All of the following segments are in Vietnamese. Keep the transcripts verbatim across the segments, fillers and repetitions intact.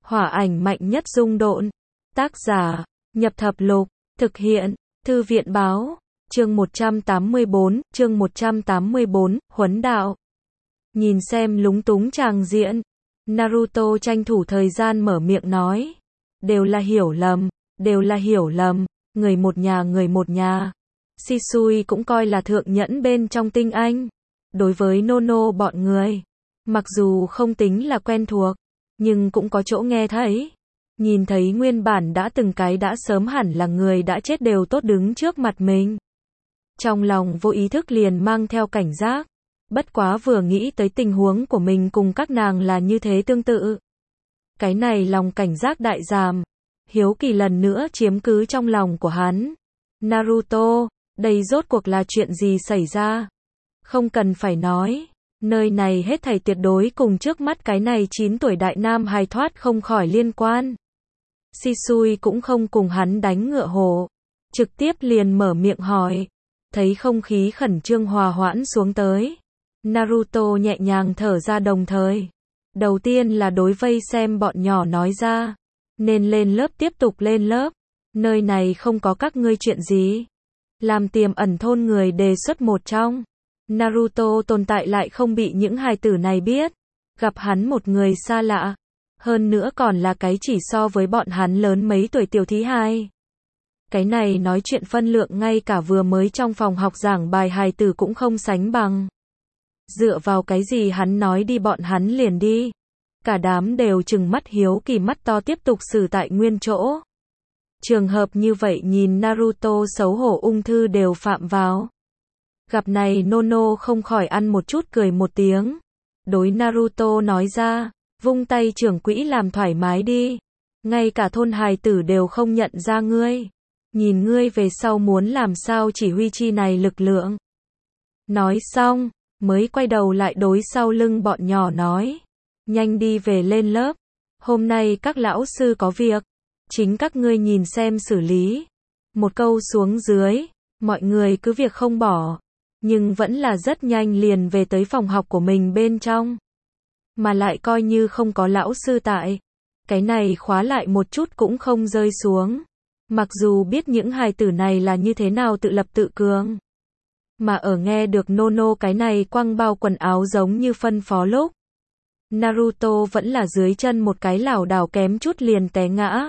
Hỏa ảnh mạnh nhất dung độn. Tác giả, Nhập Thập Lục. Thực hiện, Thư viện báo. Chương một trăm tám mươi bốn, chương một trăm tám mươi bốn, huấn đạo. Nhìn xem lúng túng tràng diện, Naruto tranh thủ thời gian mở miệng nói. Đều là hiểu lầm, đều là hiểu lầm, người một nhà người một nhà. Shisui cũng coi là thượng nhẫn bên trong tinh anh. Đối với Nono bọn người, mặc dù không tính là quen thuộc, nhưng cũng có chỗ nghe thấy. Nhìn thấy nguyên bản đã từng cái đã sớm hẳn là người đã chết đều tốt đứng trước mặt mình. Trong lòng vô ý thức liền mang theo cảnh giác. Bất quá vừa nghĩ tới tình huống của mình cùng các nàng là như thế tương tự. Cái này lòng cảnh giác đại giảm. Hiếu kỳ lần nữa chiếm cứ trong lòng của hắn. Naruto, đây rốt cuộc là chuyện gì xảy ra? Không cần phải nói. Nơi này hết thảy tuyệt đối cùng trước mắt cái này chín tuổi đại nam hài thoát không khỏi liên quan. Shisui cũng không cùng hắn đánh ngựa hổ. Trực tiếp liền mở miệng hỏi. Thấy không khí khẩn trương hòa hoãn xuống tới. Naruto nhẹ nhàng thở ra đồng thời. Đầu tiên là đối vây xem bọn nhỏ nói ra. Nên lên lớp tiếp tục lên lớp. Nơi này không có các ngươi chuyện gì. Làm tiềm ẩn thôn người đề xuất một trong. Naruto tồn tại lại không bị những hài tử này biết. Gặp hắn một người xa lạ. Hơn nữa còn là cái chỉ so với bọn hắn lớn mấy tuổi tiểu thí hài. Cái này nói chuyện phân lượng ngay cả vừa mới trong phòng học giảng bài hài tử cũng không sánh bằng. Dựa vào cái gì hắn nói đi bọn hắn liền đi. Cả đám đều trừng mắt hiếu kỳ mắt to tiếp tục xử tại nguyên chỗ. Trường hợp như vậy nhìn Naruto xấu hổ ung thư đều phạm vào. Gặp này Nono không khỏi ăn một chút cười một tiếng. Đối Naruto nói ra, vung tay trưởng quỹ làm thoải mái đi. Ngay cả thôn hài tử đều không nhận ra ngươi. Nhìn ngươi về sau muốn làm sao chỉ huy chi này lực lượng. Nói xong, mới quay đầu lại đối sau lưng bọn nhỏ nói. Nhanh đi về lên lớp. Hôm nay các lão sư có việc. Chính các ngươi nhìn xem xử lý. Một câu xuống dưới, mọi người cứ việc không bỏ. Nhưng vẫn là rất nhanh liền về tới phòng học của mình bên trong. Mà lại coi như không có lão sư tại. Cái này khóa lại một chút cũng không rơi xuống. Mặc dù biết những hài tử này là như thế nào tự lập tự cường. Mà ở nghe được Nono cái này quăng bao quần áo giống như phân phó lúc. Naruto vẫn là dưới chân một cái lảo đảo kém chút liền té ngã.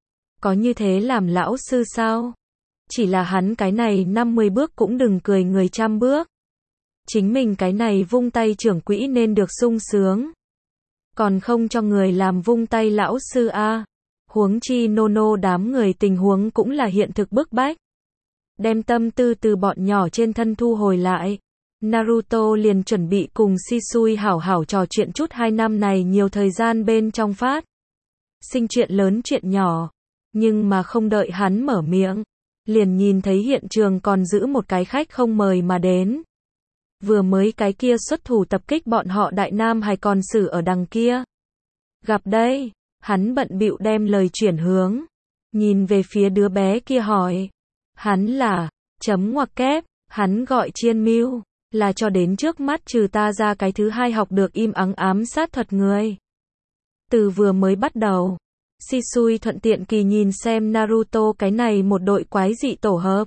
Có như thế làm lão sư sao? Chỉ là hắn cái này năm mươi bước cũng đừng cười người trăm bước. Chính mình cái này vung tay trưởng quỹ nên được sung sướng. Còn không cho người làm vung tay lão sư a. Huống chi Nono đám người tình huống cũng là hiện thực bức bách. Đem tâm tư từ bọn nhỏ trên thân thu hồi lại. Naruto liền chuẩn bị cùng Shisui hảo hảo trò chuyện chút hai năm này nhiều thời gian bên trong phát. Sinh chuyện lớn chuyện nhỏ. Nhưng mà không đợi hắn mở miệng. Liền nhìn thấy hiện trường còn giữ một cái khách không mời mà đến. Vừa mới cái kia xuất thủ tập kích bọn họ đại nam hay còn xử ở đằng kia. Gặp đây, hắn bận bịu đem lời chuyển hướng. Nhìn về phía đứa bé kia hỏi. Hắn là, chấm ngoặc kép, hắn gọi Chiên Mưu, là cho đến trước mắt trừ ta ra cái thứ hai học được im ắng ám sát thuật người. Từ vừa mới bắt đầu. Shisui thuận tiện kỳ nhìn xem Naruto cái này một đội quái dị tổ hợp.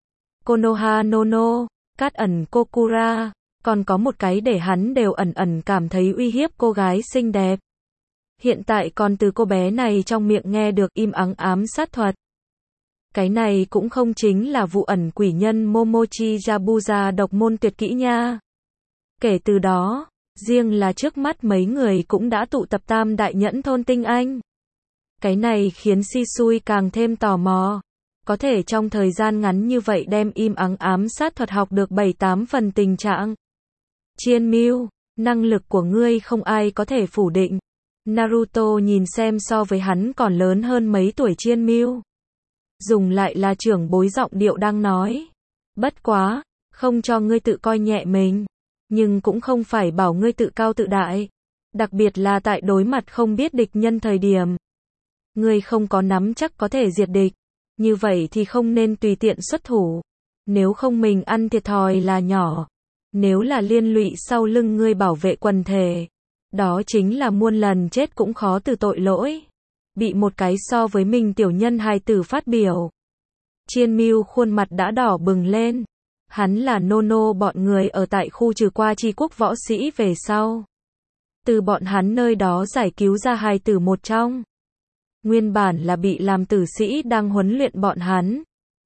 Konoha Nono, Cát ẩn Kokura, còn có một cái để hắn đều ẩn ẩn cảm thấy uy hiếp cô gái xinh đẹp. Hiện tại còn từ cô bé này trong miệng nghe được im ắng ám sát thuật. Cái này cũng không chính là vụ ẩn quỷ nhân Momochi Yabuza độc môn tuyệt kỹ nha. Kể từ đó, riêng là trước mắt mấy người cũng đã tụ tập tam đại nhẫn thôn tinh anh. Cái này khiến Shisui càng thêm tò mò. Có thể trong thời gian ngắn như vậy đem im ắng ám sát thuật học được bảy tám phần tình trạng. Chiên Mưu, năng lực của ngươi không ai có thể phủ định. Naruto nhìn xem so với hắn còn lớn hơn mấy tuổi Chiên Mưu. Dùng lại là trưởng bối giọng điệu đang nói. Bất quá, không cho ngươi tự coi nhẹ mình. Nhưng cũng không phải bảo ngươi tự cao tự đại. Đặc biệt là tại đối mặt không biết địch nhân thời điểm. Ngươi không có nắm chắc có thể diệt địch. Như vậy thì không nên tùy tiện xuất thủ. Nếu không mình ăn thiệt thòi là nhỏ. Nếu là liên lụy sau lưng ngươi bảo vệ quần thể. Đó chính là muôn lần chết cũng khó từ tội lỗi. bị một cái so với mình tiểu nhân hài tử phát biểu. Chiên Mưu khuôn mặt đã đỏ bừng lên. Hắn là nô nô bọn người ở tại khu trừ qua tri quốc võ sĩ về sau. Từ bọn hắn nơi đó giải cứu ra hài tử một trong. Nguyên bản là bị làm tử sĩ đang huấn luyện bọn hắn.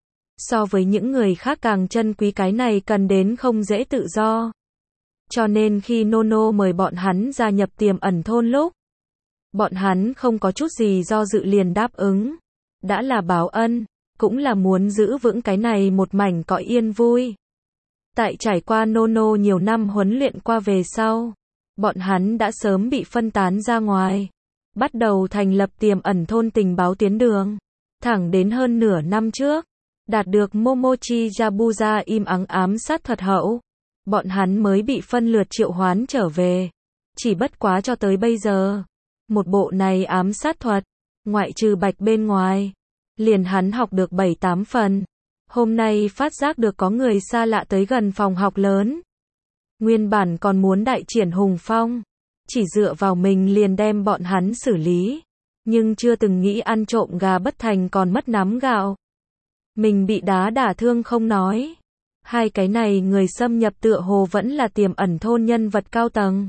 So với những người khác càng trân quý cái này cần đến không dễ tự do. Cho nên khi nô nô mời bọn hắn gia nhập Tiềm Ẩn thôn lúc, bọn hắn không có chút gì do dự liền đáp ứng. Đã là báo ân, cũng là muốn giữ vững cái này một mảnh cõi yên vui. Tại trải qua nô nô nhiều năm huấn luyện qua về sau, bọn hắn đã sớm bị phân tán ra ngoài. Bắt đầu thành lập Tiềm Ẩn thôn tình báo tuyến đường. Thẳng đến hơn nửa năm trước, đạt được Momochi Yabuza im ắng ám sát thuật hậu, bọn hắn mới bị phân lượt triệu hoán trở về. Chỉ bất quá cho tới bây giờ, một bộ này ám sát thuật, ngoại trừ Bạch bên ngoài, liền hắn học được bảy tám phần. Hôm nay phát giác được có người xa lạ tới gần phòng học lớn. Nguyên bản còn muốn đại triển hùng phong, chỉ dựa vào mình liền đem bọn hắn xử lý, nhưng chưa từng nghĩ ăn trộm gà bất thành còn mất nắm gạo. Mình bị đá đả thương không nói, hai cái này người xâm nhập tựa hồ vẫn là Tiềm Ẩn thôn nhân vật cao tầng.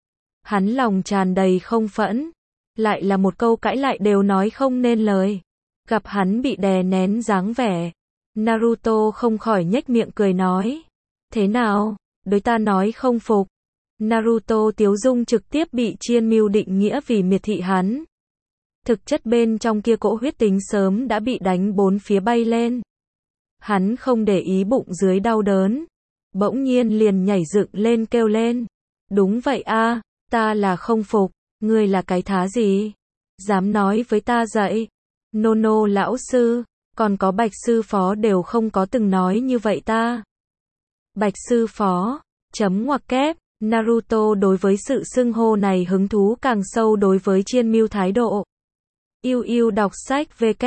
Hắn lòng tràn đầy không phẫn, lại là một câu cãi lại đều nói không nên lời. Gặp hắn bị đè nén dáng vẻ, Naruto không khỏi nhếch miệng cười nói, thế nào, đối ta nói không phục. Naruto tiếu dung trực tiếp bị Chiên Mưu định nghĩa vì miệt thị hắn. Thực chất bên trong kia cỗ huyết tính sớm đã bị đánh bốn phía bay lên. Hắn không để ý bụng dưới đau đớn, bỗng nhiên liền nhảy dựng lên kêu lên. Đúng vậy a, ta là không phục, ngươi là cái thá gì? Dám nói với ta dậy? Nô nô lão sư, còn có Bạch sư phó đều không có từng nói như vậy ta. Bạch sư phó, chấm ngoặc kép, Naruto đối với sự xưng hô này hứng thú càng sâu đối với Chiên Mưu thái độ. Yêu yêu đọc sách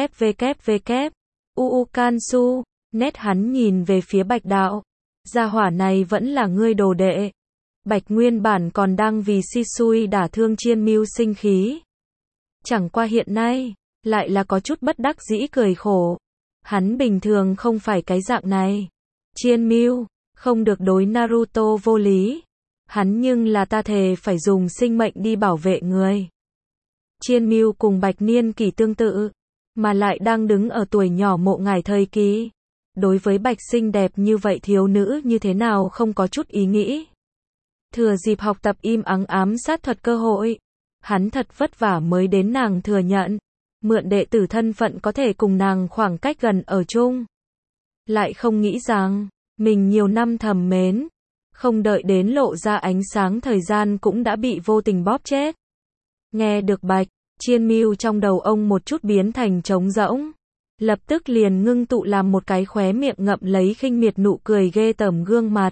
www. Uu Kansu, nét hắn nhìn về phía Bạch đạo. Gia hỏa này vẫn là ngươi đồ đệ. Bạch nguyên bản còn đang vì Shisui đả thương Chiên Mưu sinh khí. Chẳng qua hiện nay, lại là có chút bất đắc dĩ cười khổ. Hắn bình thường không phải cái dạng này. Chiên Mưu, không được đối Naruto vô lý. Hắn nhưng là ta thề phải dùng sinh mệnh đi bảo vệ người. Chiên Mưu cùng Bạch niên kỷ tương tự, mà lại đang đứng ở tuổi nhỏ mộ ngải thời kỳ. Đối với Bạch xinh đẹp như vậy thiếu nữ như thế nào không có chút ý nghĩ. Thừa dịp học tập im ắng ám sát thuật cơ hội, hắn thật vất vả mới đến nàng thừa nhận, mượn đệ tử thân phận có thể cùng nàng khoảng cách gần ở chung. Lại không nghĩ rằng, mình nhiều năm thầm mến, không đợi đến lộ ra ánh sáng thời gian cũng đã bị vô tình bóp chết. Nghe được Bạch, Chiên Mưu trong đầu ông một chút biến thành trống rỗng. Lập tức liền ngưng tụ làm một cái khóe miệng ngậm lấy khinh miệt nụ cười ghê tởm gương mặt.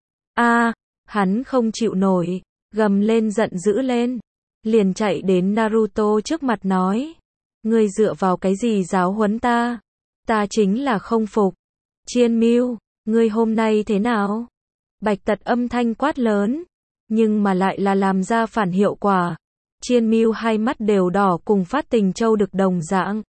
A, hắn không chịu nổi, gầm lên giận dữ lên. Liền chạy đến Naruto trước mặt nói. Ngươi dựa vào cái gì giáo huấn ta? Ta chính là không phục. Chiên Mưu, ngươi hôm nay thế nào? Bạch tật âm thanh quát lớn, nhưng mà lại là làm ra phản hiệu quả. Chiên Mưu hai mắt đều đỏ cùng phát tình châu được đồng dạng.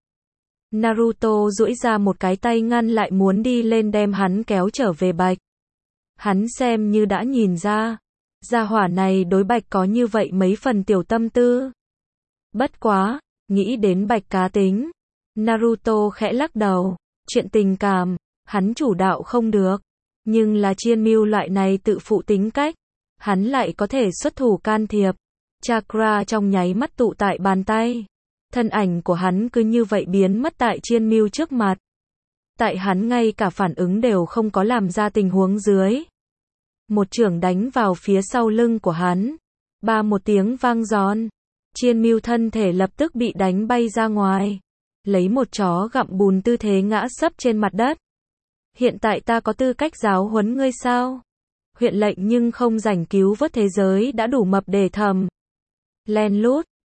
Naruto duỗi ra một cái tay ngăn lại muốn đi lên đem hắn kéo trở về Bạch. Hắn xem như đã nhìn ra, gia hỏa này đối Bạch có như vậy mấy phần tiểu tâm tư. Bất quá, nghĩ đến Bạch cá tính, Naruto khẽ lắc đầu, chuyện tình cảm, hắn chủ đạo không được, nhưng là Chiên Mưu loại này tự phụ tính cách, hắn lại có thể xuất thủ can thiệp. Chakra trong nháy mắt tụ tại bàn tay. Thân ảnh của hắn cứ như vậy biến mất tại Chiên Mưu trước mặt. Tại hắn ngay cả phản ứng đều không có làm ra tình huống dưới. Một chưởng đánh vào phía sau lưng của hắn. Ba một tiếng vang giòn. Chiên Mưu thân thể lập tức bị đánh bay ra ngoài. Lấy một chó gặm bùn tư thế ngã sấp trên mặt đất. Hiện tại ta có tư cách giáo huấn ngươi sao? Huyện lệnh nhưng không rảnh cứu vớt thế giới đã đủ mập để thầm. Len lút,